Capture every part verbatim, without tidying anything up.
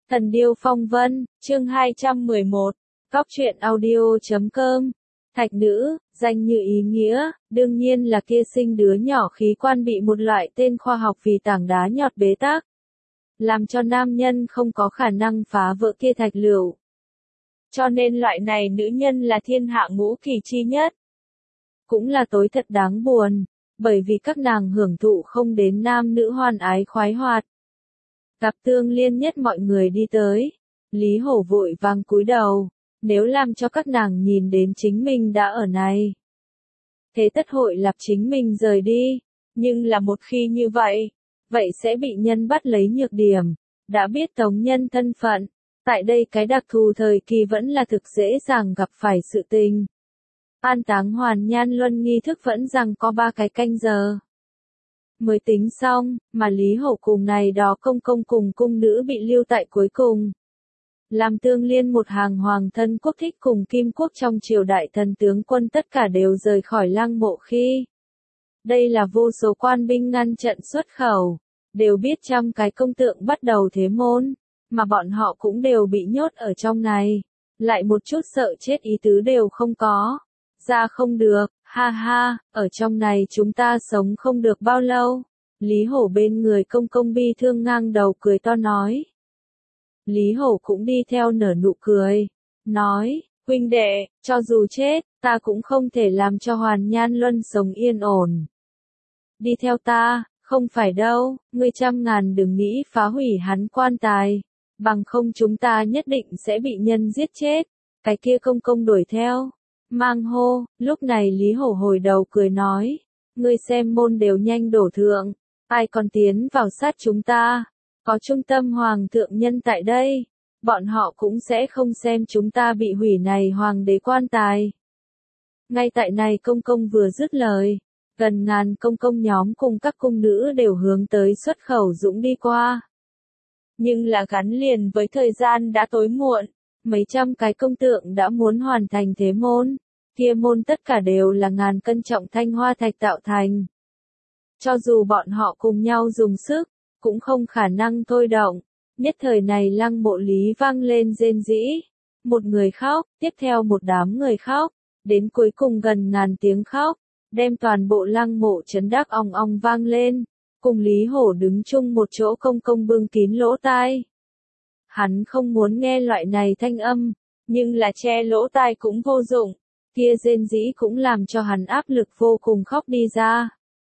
Thần điêu phong vân, chương hai trăm mười một, Cóc truyện audio chấm com. Thạch nữ, danh như ý nghĩa, đương nhiên là kia sinh đứa nhỏ khí quan bị một loại tên khoa học vì tảng đá nhọt bế tắc, làm cho nam nhân không có khả năng phá vỡ kia thạch lựu. Cho nên loại này nữ nhân là thiên hạ ngũ kỳ chi nhất. Cũng là tối thật đáng buồn, bởi vì các nàng hưởng thụ không đến nam nữ hoan ái khoái hoạt. Gặp Tương Liên nhất mọi người đi tới, Lý Hổ vội vàng cúi đầu, nếu làm cho các nàng nhìn đến chính mình đã ở này. Thế tất hội lập chính mình rời đi, nhưng là một khi như vậy, vậy sẽ bị nhân bắt lấy nhược điểm, đã biết tống nhân thân phận, tại đây cái đặc thù thời kỳ vẫn là thực dễ dàng gặp phải sự tình. An táng hoàn nhan luân nghi thức vẫn rằng có ba cái canh giờ mới tính xong, mà Lý Hổ cùng này đó công công cùng cung nữ bị lưu tại cuối cùng. Làm Tương Liên một hàng hoàng thân quốc thích cùng Kim Quốc trong triều đại thần tướng quân tất cả đều rời khỏi lăng mộ khi. Đây là vô số quan binh ngăn trận xuất khẩu, đều biết trăm cái công tượng bắt đầu thế môn, mà bọn họ cũng đều bị nhốt ở trong này, lại một chút sợ chết ý tứ đều không có. Ra không được, ha ha, ở trong này chúng ta sống không được bao lâu. Lý Hổ bên người công công bi thương ngang đầu cười to nói. Lý Hổ cũng đi theo nở nụ cười, nói, huynh đệ, cho dù chết, ta cũng không thể làm cho Hoàn Nhan Luân sống yên ổn. Đi theo ta, không phải đâu, ngươi trăm ngàn đừng nghĩ phá hủy hắn quan tài, bằng không chúng ta nhất định sẽ bị nhân giết chết. Cái kia công công đuổi theo. Mang hô, lúc này Lý Hổ hồi đầu cười nói, ngươi xem môn đều nhanh đổ thượng, ai còn tiến vào sát chúng ta, có trung tâm hoàng thượng nhân tại đây, bọn họ cũng sẽ không xem chúng ta bị hủy này hoàng đế quan tài. Ngay tại này công công vừa dứt lời, gần ngàn công công nhóm cùng các cung nữ đều hướng tới xuất khẩu dũng đi qua. Nhưng là gắn liền với thời gian đã tối muộn. Mấy trăm cái công tượng đã muốn hoàn thành thế môn, kia môn tất cả đều là ngàn cân trọng thanh hoa thạch tạo thành. Cho dù bọn họ cùng nhau dùng sức, cũng không khả năng thôi động. Nhất thời này lăng mộ lý vang lên rên rĩ. Một người khóc, tiếp theo một đám người khóc, đến cuối cùng gần ngàn tiếng khóc, đem toàn bộ lăng mộ chấn đắc ong ong vang lên, cùng Lý Hổ đứng chung một chỗ công công bưng kín lỗ tai. Hắn không muốn nghe loại này thanh âm, nhưng là che lỗ tai cũng vô dụng, kia rên rĩ cũng làm cho hắn áp lực vô cùng khóc đi ra.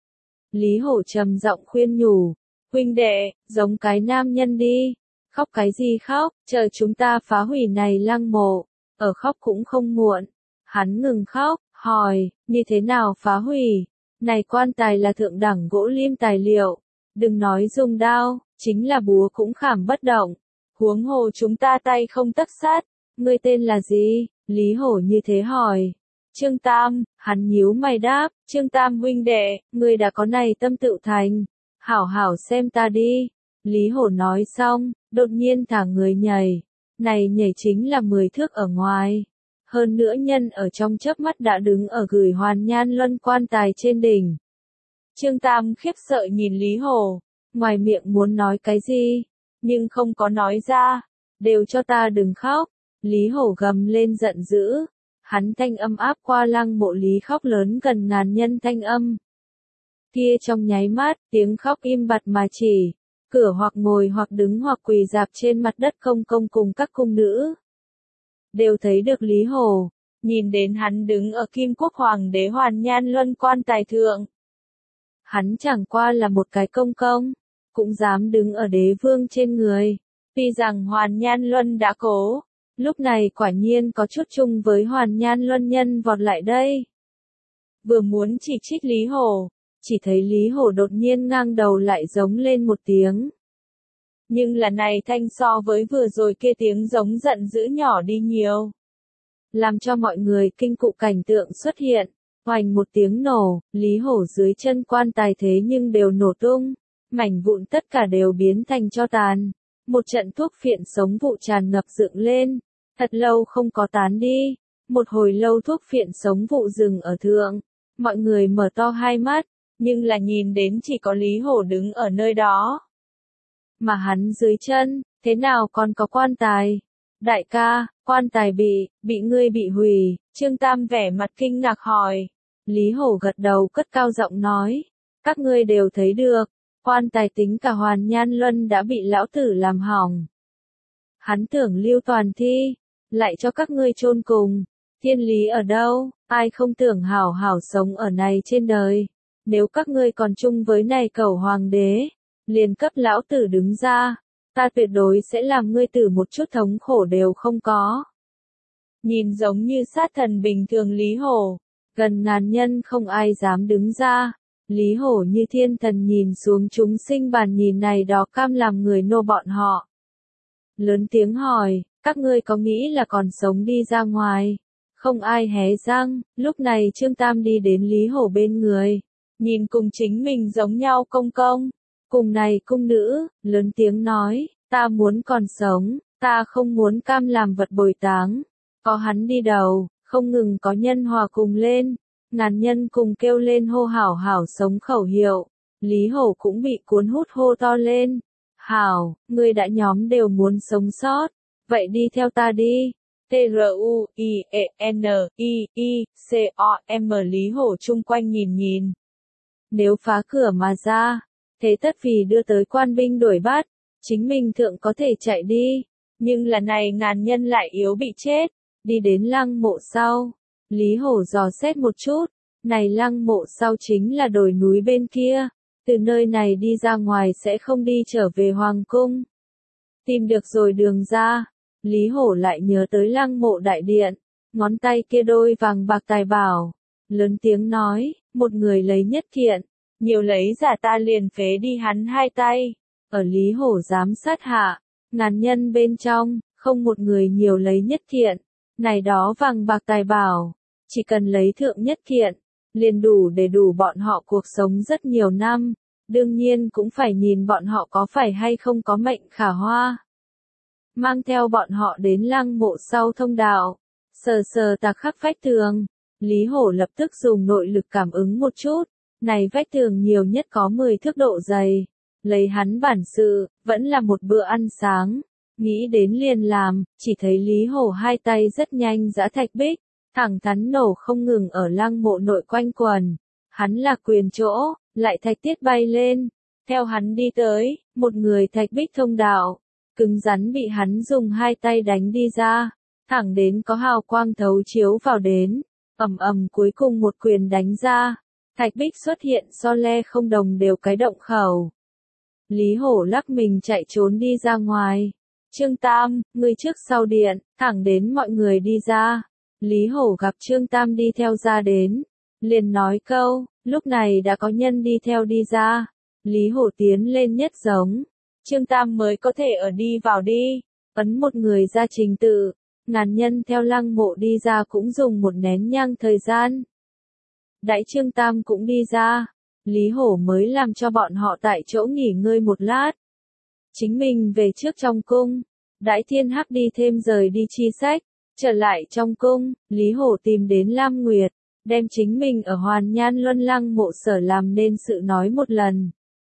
Lý Hổ trầm giọng khuyên nhủ, huynh đệ, giống cái nam nhân đi, khóc cái gì khóc, chờ chúng ta phá hủy này lăng mộ, ở khóc cũng không muộn. Hắn ngừng khóc, hỏi, như thế nào phá hủy, này quan tài là thượng đẳng gỗ lim tài liệu, đừng nói dùng đao, chính là búa cũng khảm bất động. Huống hồ chúng ta tay không tấc sắt, ngươi tên là gì? Lý Hổ như thế hỏi. Trương Tam, hắn nhíu mày đáp, Trương Tam huynh đệ, ngươi đã có này tâm tự thành, hảo hảo xem ta đi. Lý Hổ nói xong, đột nhiên thả người nhảy, này nhảy chính là mười thước ở ngoài. Hơn nữa nhân ở trong chớp mắt đã đứng ở gửi Hoàn Nhan Luân quan tài trên đỉnh. Trương Tam khiếp sợ nhìn Lý Hổ, ngoài miệng muốn nói cái gì, nhưng không có nói ra, đều cho ta đừng khóc. Lý Hổ gầm lên giận dữ, hắn thanh âm áp qua lăng mộ Lý khóc lớn gần ngàn nhân thanh âm. Kia trong nháy mắt, tiếng khóc im bặt mà chỉ, cửa hoặc ngồi hoặc đứng hoặc quỳ dạp trên mặt đất công công cùng các cung nữ. Đều thấy được Lý Hổ, nhìn đến hắn đứng ở Kim Quốc Hoàng đế Hoàn Nhan Luân quan tài thượng. Hắn chẳng qua là một cái công công, cũng dám đứng ở đế vương trên người. Tuy rằng Hoàn Nhan Luân đã cố, lúc này quả nhiên có chút chung với Hoàn Nhan Luân nhân vọt lại đây. Vừa muốn chỉ trích Lý Hổ, chỉ thấy Lý Hổ đột nhiên ngang đầu lại giống lên một tiếng. Nhưng là này thanh so với vừa rồi kia tiếng giống giận dữ nhỏ đi nhiều. Làm cho mọi người kinh cụ cảnh tượng xuất hiện, hoành một tiếng nổ, Lý Hổ dưới chân quan tài thế nhưng đều nổ tung. Mảnh vụn tất cả đều biến thành tro tàn. Một trận thuốc phiện sống vụ tràn ngập dựng lên, thật lâu không có tán đi. Một hồi lâu thuốc phiện sống vụ dừng ở thượng. Mọi người mở to hai mắt, nhưng là nhìn đến chỉ có Lý Hổ đứng ở nơi đó. Mà hắn dưới chân, thế nào còn có quan tài? Đại ca, quan tài bị, bị ngươi bị hủy, Trương Tam vẻ mặt kinh ngạc hỏi. Lý Hổ gật đầu cất cao giọng nói, các ngươi đều thấy được, quan tài tính cả Hoàn Nhan Luân đã bị lão tử làm hỏng. Hắn tưởng lưu toàn thi, lại cho các ngươi chôn cùng, thiên lý ở đâu, ai không tưởng hảo hảo sống ở này trên đời, nếu các ngươi còn chung với này cẩu hoàng đế, liền cấp lão tử đứng ra, ta tuyệt đối sẽ làm ngươi tử một chút thống khổ đều không có. Nhìn giống như sát thần bình thường Lý Hổ, gần ngàn nhân không ai dám đứng ra, Lý Hổ như thiên thần nhìn xuống chúng sinh bàn nhìn này đó cam làm người nô bọn họ. Lớn tiếng hỏi, các ngươi có nghĩ là còn sống đi ra ngoài? Không ai hé răng, lúc này Trương Tam đi đến Lý Hổ bên người, nhìn cùng chính mình giống nhau công công, cùng này cung nữ, lớn tiếng nói, ta muốn còn sống, ta không muốn cam làm vật bồi táng, có hắn đi đầu, không ngừng có nhân hòa cùng lên, ngàn nhân cùng kêu lên hô hảo hảo sống khẩu hiệu, Lý Hổ cũng bị cuốn hút hô to lên, hảo, người đã nhóm đều muốn sống sót, vậy đi theo ta đi. T R U I E N I I C O M Lý Hổ chung quanh nhìn nhìn. Nếu phá cửa mà ra, thế tất vì đưa tới quan binh đuổi bắt, chính mình thượng có thể chạy đi, nhưng là này ngàn nhân lại yếu bị chết, đi đến lăng mộ sau. Lý Hổ dò xét một chút, này lăng mộ sau chính là đồi núi bên kia, từ nơi này đi ra ngoài sẽ không đi trở về hoàng cung. Tìm được rồi đường ra. Lý Hổ lại nhớ tới lăng mộ đại điện, ngón tay kia đôi vàng bạc tài bảo, lớn tiếng nói, một người lấy nhất kiện, nhiều lấy giả ta liền phế đi hắn hai tay, ở Lý Hổ giám sát hạ, ngàn nhân bên trong, không một người nhiều lấy nhất kiện, này đó vàng bạc tài bảo, chỉ cần lấy thượng nhất kiện, liền đủ để đủ bọn họ cuộc sống rất nhiều năm, đương nhiên cũng phải nhìn bọn họ có phải hay không có mệnh khả hoa. Mang theo bọn họ đến lăng mộ sau thông đạo, sờ sờ tạc khắc vách tường, Lý Hổ lập tức dùng nội lực cảm ứng một chút, này vách tường nhiều nhất có mười thước độ dày, lấy hắn bản sự, vẫn là một bữa ăn sáng, nghĩ đến liền làm, chỉ thấy Lý Hổ hai tay rất nhanh giã thạch bích, thẳng thắn nổ không ngừng ở lăng mộ nội quanh quần, hắn là quyền chỗ, lại thạch tiết bay lên, theo hắn đi tới, một người thạch bích thông đạo. Cứng rắn bị hắn dùng hai tay đánh đi ra, thẳng đến có hào quang thấu chiếu vào đến, ầm ầm cuối cùng một quyền đánh ra, thạch bích xuất hiện so le không đồng đều cái động khẩu. Lý Hổ lắc mình chạy trốn đi ra ngoài, Trương Tam, người trước sau điện, thẳng đến mọi người đi ra, Lý Hổ gặp Trương Tam đi theo ra đến, liền nói câu, lúc này đã có nhân đi theo đi ra, Lý Hổ tiến lên nhất giống. Trương Tam mới có thể ở đi vào đi, ấn một người ra trình tự, ngàn nhân theo lăng mộ đi ra cũng dùng một nén nhang thời gian. Đãi Trương Tam cũng đi ra, Lý Hổ mới làm cho bọn họ tại chỗ nghỉ ngơi một lát. Chính mình về trước trong cung, đãi Thiên Hắc đi thêm rời đi chi sách, trở lại trong cung, Lý Hổ tìm đến Lam Nguyệt, đem chính mình ở Hoàn Nhan Luân lăng mộ sở làm nên sự nói một lần.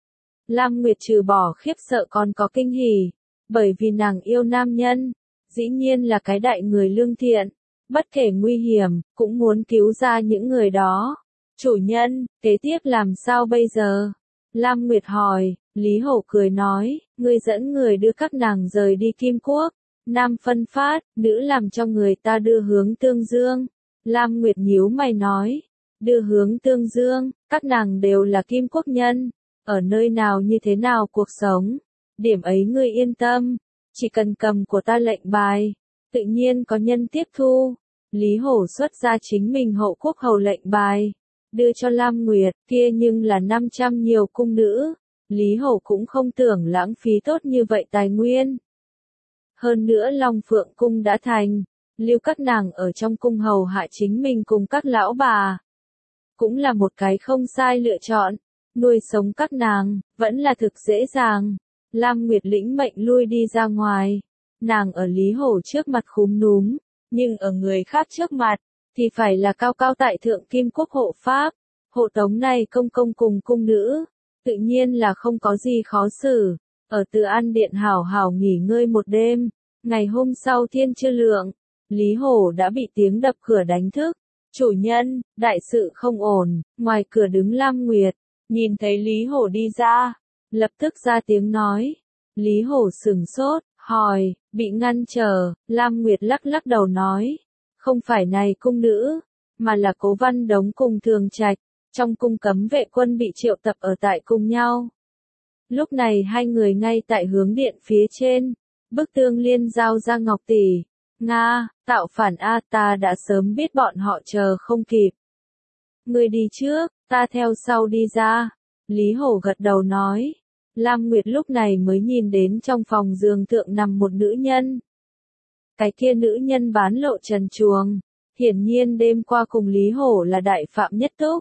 Lam Nguyệt trừ bỏ khiếp sợ còn có kinh hỉ, bởi vì nàng yêu nam nhân, dĩ nhiên là cái đại người lương thiện, bất kể nguy hiểm, cũng muốn cứu ra những người đó. Chủ nhân, kế tiếp làm sao bây giờ? Lam Nguyệt hỏi, Lý Hổ cười nói, ngươi dẫn người đưa các nàng rời đi Kim Quốc, nam phân phát, nữ làm cho người ta đưa hướng Tương Dương. Lam Nguyệt nhíu mày nói, đưa hướng Tương Dương, các nàng đều là Kim Quốc nhân. Ở nơi nào như thế nào cuộc sống, điểm ấy ngươi yên tâm, chỉ cần cầm của ta lệnh bài, tự nhiên có nhân tiếp thu. Lý Hổ xuất ra chính mình hậu quốc hầu lệnh bài, đưa cho Lam Nguyệt, kia nhưng là năm trăm nhiều cung nữ, Lý Hổ cũng không tưởng lãng phí tốt như vậy tài nguyên. Hơn nữa Long Phượng cung đã thành, lưu các nàng ở trong cung hầu hạ chính mình cùng các lão bà, cũng là một cái không sai lựa chọn. Nuôi sống các nàng, vẫn là thực dễ dàng. Lam Nguyệt lĩnh mệnh lui đi ra ngoài. Nàng ở Lý Hổ trước mặt khúm núm, nhưng ở người khác trước mặt, thì phải là cao cao tại thượng Kim Quốc hộ pháp. Hộ tống này công công cùng cung nữ, tự nhiên là không có gì khó xử. ở Từ An Điện hảo hảo nghỉ ngơi một đêm. Ngày hôm sau thiên chưa lượng, Lý Hổ đã bị tiếng đập cửa đánh thức. Chủ nhân, đại sự không ổn, ngoài cửa đứng Lam Nguyệt, nhìn thấy Lý Hổ đi ra, lập tức ra tiếng nói. Lý Hổ sửng sốt, hỏi, bị ngăn trở, Lam Nguyệt lắc lắc đầu nói, không phải này cung nữ, mà là Cố Văn Đống cùng Thường Trạch, trong cung cấm vệ quân bị triệu tập ở tại cùng nhau. Lúc này hai người ngay tại hướng điện phía trên, bức tương liên giao ra Ngọc tỷ. Nga, tạo phản A, ta đã sớm biết bọn họ chờ không kịp. Người đi trước, ta theo sau đi ra. Lý Hổ gật đầu nói. Lam Nguyệt lúc này mới nhìn đến trong phòng giường thượng nằm một nữ nhân. Cái kia nữ nhân bán lộ trần truồng. Hiển nhiên đêm qua cùng Lý Hổ là đại phạm nhất túc.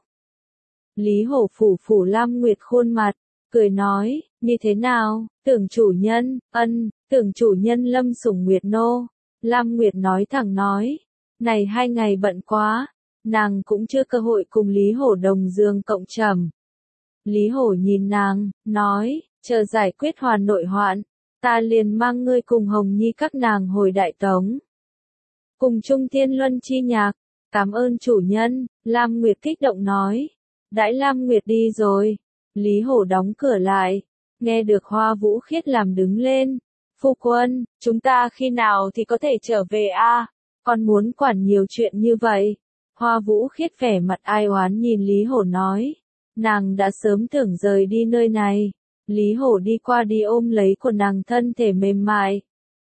Lý Hổ phủ phủ Lam Nguyệt khuôn mặt, cười nói, như thế nào, tưởng chủ nhân, ân, tưởng chủ nhân lâm sủng Nguyệt nô. Lam Nguyệt nói thẳng nói, này hai ngày bận quá, nàng cũng chưa cơ hội cùng Lý Hổ đồng giường cộng trầm. Lý Hổ nhìn nàng, nói, chờ giải quyết hoàn nội hoạn, ta liền mang ngươi cùng Hồng Nhi các nàng hồi Đại Tống. Cùng Trung Thiên Luân chi nhạc, cảm ơn chủ nhân, Lam Nguyệt kích động nói. Đãi Lam Nguyệt đi rồi, Lý Hổ đóng cửa lại, nghe được Hoa Vũ Khiết làm đứng lên. Phu quân, chúng ta khi nào thì có thể trở về a? À? Còn muốn quản nhiều chuyện như vậy. Hoa Vũ Khiết vẻ mặt ai oán nhìn Lý Hổ nói. Nàng đã sớm tưởng rời đi nơi này. Lý Hổ đi qua đi ôm lấy của nàng thân thể mềm mại.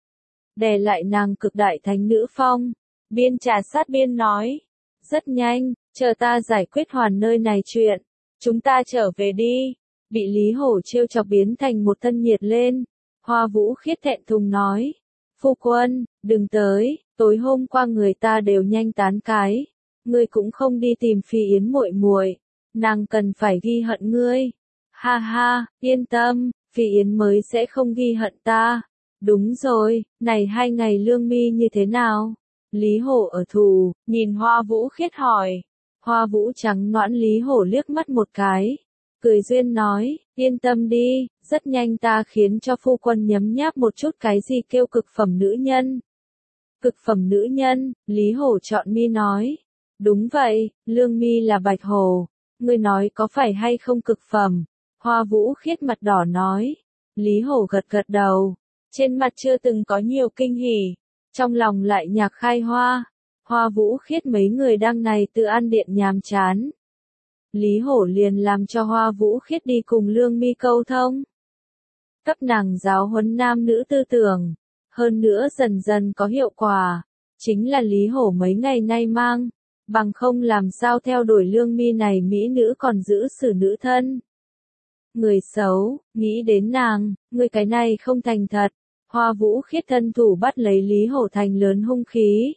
Đè lại nàng cực đại thánh nữ phong. Biên trà sát biên nói. Rất nhanh, chờ ta giải quyết hoàn nơi này chuyện. Chúng ta trở về đi. Bị Lý Hổ trêu chọc biến thành một thân nhiệt lên. Hoa Vũ Khiết thẹn thùng nói. Phu quân, đừng tới, tối hôm qua người ta đều nhanh tán cái. Ngươi cũng không đi tìm Phi Yến muội muội, nàng cần phải ghi hận ngươi. Ha ha, yên tâm, Phi Yến mới sẽ không ghi hận ta. Đúng rồi, này hai ngày lương mi như thế nào? Lý Hổ ở thù, nhìn Hoa Vũ Khiết hỏi. Hoa Vũ trắng noãn Lý Hổ liếc mắt một cái. Cười duyên nói, yên tâm đi, rất nhanh ta khiến cho phu quân nhấm nháp một chút cái gì kêu cực phẩm nữ nhân. Cực phẩm nữ nhân, Lý Hổ chọn mi nói. Đúng vậy, lương mi là bạch hồ. Ngươi nói có phải hay không cực phẩm? Hoa Vũ Khiết mặt đỏ nói. Lý Hổ gật gật đầu. Trên mặt chưa từng có nhiều kinh hỉ. Trong lòng lại nhạc khai hoa. Hoa Vũ Khiết mấy người đang này Từ An Điện nhàm chán. Lý Hổ liền làm cho Hoa Vũ Khiết đi cùng Lương Mi câu thông. Cấp nàng giáo huấn nam nữ tư tưởng. Hơn nữa dần dần có hiệu quả. Chính là Lý Hổ mấy ngày nay mang. Bằng không làm sao theo đuổi Lương Mi này mỹ nữ còn giữ xử nữ thân. Người xấu, nghĩ đến nàng, người cái này không thành thật. Hoa Vũ Khiết thân thủ bắt lấy Lý Hổ thành lớn hung khí.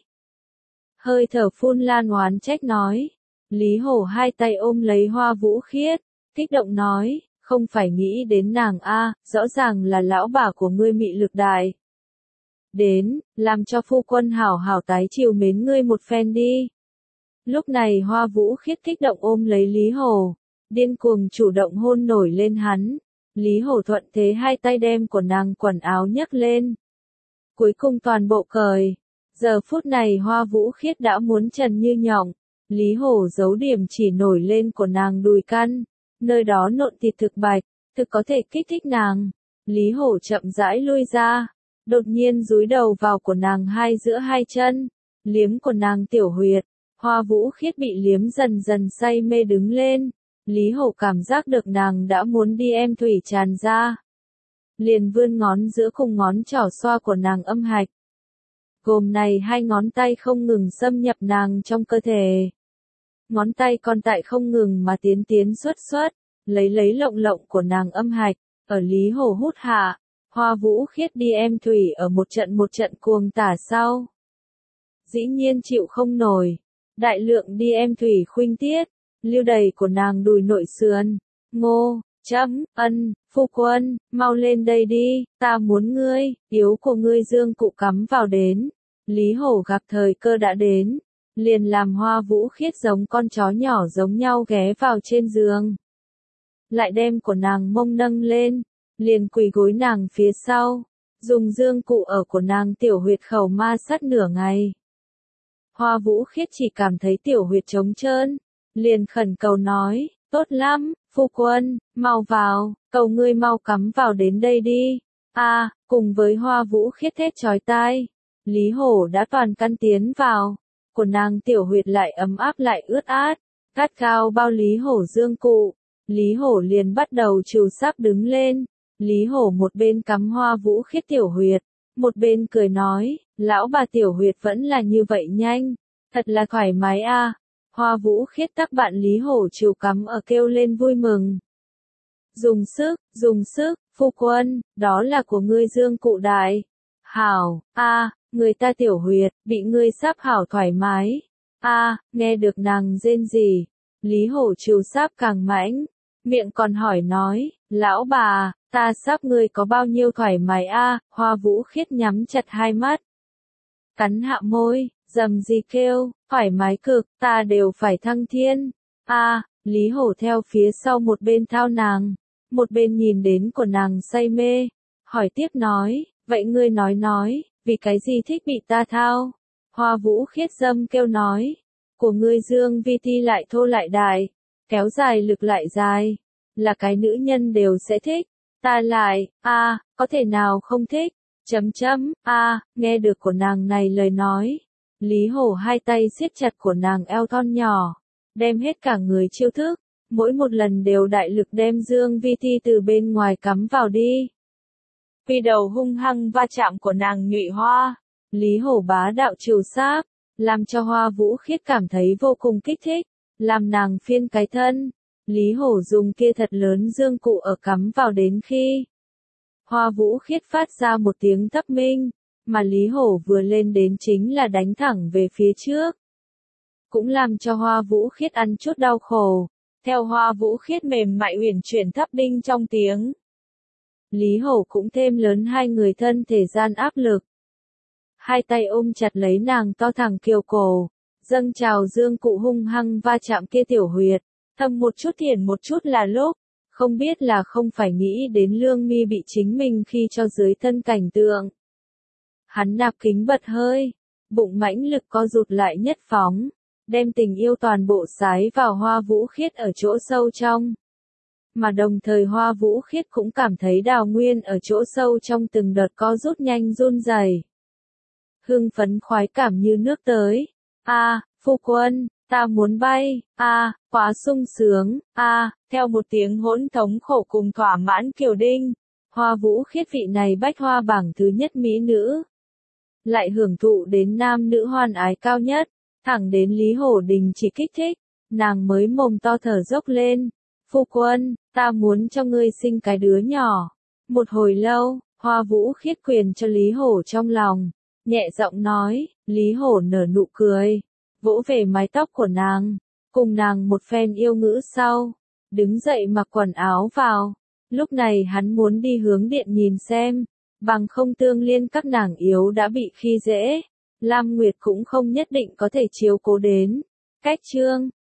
Hơi thở phun lan oán trách nói. Lý Hổ hai tay ôm lấy Hoa Vũ Khiết, kích động nói, không phải nghĩ đến nàng a, rõ ràng là lão bà của ngươi mị lực đại. Đến, làm cho phu quân hảo hảo tái chiều mến ngươi một phen đi. Lúc này Hoa Vũ Khiết kích động ôm lấy Lý Hổ, điên cuồng chủ động hôn nổi lên hắn. Lý Hổ thuận thế hai tay đem của nàng quần áo nhấc lên. Cuối cùng toàn bộ cởi. Giờ phút này Hoa Vũ Khiết đã muốn trần như nhộng. Lý Hổ giấu điểm chỉ nổi lên của nàng đùi căn. Nơi đó nộn thịt thực bạch, thực có thể kích thích nàng. Lý Hổ chậm rãi lui ra. Đột nhiên dúi đầu vào của nàng hai giữa hai chân. Liếm của nàng tiểu huyệt. Hoa Vũ Khiết bị liếm dần dần say mê đứng lên. Lý Hổ cảm giác được nàng đã muốn đi em thủy tràn ra. Liền vươn ngón giữa cùng ngón trỏ xoa của nàng âm hạch. Gồm này hai ngón tay không ngừng xâm nhập nàng trong cơ thể. Ngón tay còn tại không ngừng mà tiến tiến xuất xuất, lấy lấy lộng lộng của nàng âm hạch, ở Lý Hổ hút hạ. Hoa Vũ Khiết đi em thủy ở một trận một trận cuồng tả sau. Dĩ nhiên chịu không nổi. Đại lượng đi em thủy khuynh tiết. Lưu đầy của nàng đùi nội sườn. Ngô, chấm, ân, phu quân, mau lên đây đi, ta muốn ngươi, yếu của ngươi dương cụ cắm vào đến. Lý Hổ gặp thời cơ đã đến, liền làm Hoa Vũ Khiết giống con chó nhỏ giống nhau ghé vào trên giường. Lại đem của nàng mông nâng lên, liền quỳ gối nàng phía sau, dùng dương cụ ở của nàng tiểu huyệt khẩu ma sát nửa ngày. Hoa Vũ Khiết chỉ cảm thấy tiểu huyệt trống trơn, liền khẩn cầu nói, tốt lắm, phu quân, mau vào, cầu ngươi mau cắm vào đến đây đi. A, à, cùng với Hoa Vũ Khiết thét chói tai, Lý Hổ đã toàn căn tiến vào, của nàng tiểu huyệt lại ấm áp lại ướt át, gắt gao bao Lý Hổ dương cụ. Lý Hổ liền bắt đầu trừu sáp đứng lên, Lý Hổ một bên cắm Hoa Vũ Khiết tiểu huyệt, một bên cười nói, lão bà tiểu huyệt vẫn là như vậy nhanh, thật là thoải mái a. À. Hoa Vũ Khiết các bạn Lý Hổ trừu cắm ở kêu lên vui mừng. Dùng sức, dùng sức, phu quân, đó là của ngươi dương cụ đại. Hảo, a, à, người ta tiểu huyệt, bị ngươi sáp hảo thoải mái. A, à, nghe được nàng rên rỉ, Lý Hổ trừu sáp càng mãnh, miệng còn hỏi nói, lão bà, ta sáp ngươi có bao nhiêu thoải mái a? À? Hoa Vũ Khiết nhắm chặt hai mắt, cắn hạ môi, rầm rì kêu, thoải mái cực, ta đều phải thăng thiên. A, à, Lý Hổ theo phía sau một bên thao nàng, một bên nhìn đến của nàng say mê, hỏi tiếp nói, vậy ngươi nói nói, vì cái gì thích bị ta thao? Hoa Vũ Khiết dâm kêu nói, của ngươi dương vi ti lại thô lại đại, kéo dài lực lại dài, là cái nữ nhân đều sẽ thích, ta lại, a, à, có thể nào không thích, chấm chấm, a, à, nghe được của nàng này lời nói, Lý Hổ hai tay siết chặt của nàng eo thon nhỏ, đem hết cả người chiêu thức, mỗi một lần đều đại lực đem dương vi ti từ bên ngoài cắm vào đi. Vì đầu hung hăng va chạm của nàng nhụy hoa, Lý Hổ bá đạo trừu sáp, làm cho Hoa Vũ Khiết cảm thấy vô cùng kích thích, làm nàng phiên cái thân. Lý Hổ dùng kia thật lớn dương cụ ở cắm vào đến khi Hoa Vũ Khiết phát ra một tiếng thấp minh, mà Lý Hổ vừa lên đến chính là đánh thẳng về phía trước. Cũng làm cho Hoa Vũ Khiết ăn chút đau khổ, theo Hoa Vũ Khiết mềm mại uyển chuyển thấp đinh trong tiếng. Lý Hổ cũng thêm lớn hai người thân thể gian áp lực. Hai tay ôm chặt lấy nàng to thẳng kiều cổ, dâng trào dương cụ hung hăng va chạm kia tiểu huyệt, thâm một chút thiển một chút là lúc, không biết là không phải nghĩ đến Lương Mi bị chính mình khi cho dưới thân cảnh tượng. Hắn nạp kính bật hơi, bụng mãnh lực co rụt lại nhất phóng, đem tình yêu toàn bộ sái vào Hoa Vũ Khiết ở chỗ sâu trong. Mà đồng thời Hoa Vũ Khiết cũng cảm thấy đào nguyên ở chỗ sâu trong từng đợt co rút nhanh run rẩy. Hưng phấn khoái cảm như nước tới. A, à, phu quân, ta muốn bay. A, à, quá sung sướng. A, à, theo một tiếng hỗn thống khổ cùng thỏa mãn kiều đinh, Hoa Vũ Khiết vị này bách hoa bảng thứ nhất mỹ nữ, lại hưởng thụ đến nam nữ hoan ái cao nhất, thẳng đến Lý Hổ đình chỉ kích thích, nàng mới mồm to thở dốc lên. Phu quân, ta muốn cho ngươi sinh cái đứa nhỏ. Một hồi lâu, Hoa Vũ Khiết quyền cho Lý Hổ trong lòng, nhẹ giọng nói, Lý Hổ nở nụ cười, vỗ về mái tóc của nàng, cùng nàng một phen yêu ngữ sau, đứng dậy mặc quần áo vào. Lúc này hắn muốn đi hướng điện nhìn xem, bằng không Tương Liên các nàng yếu đã bị khi dễ, Lam Nguyệt cũng không nhất định có thể chiếu cố đến. Cách chương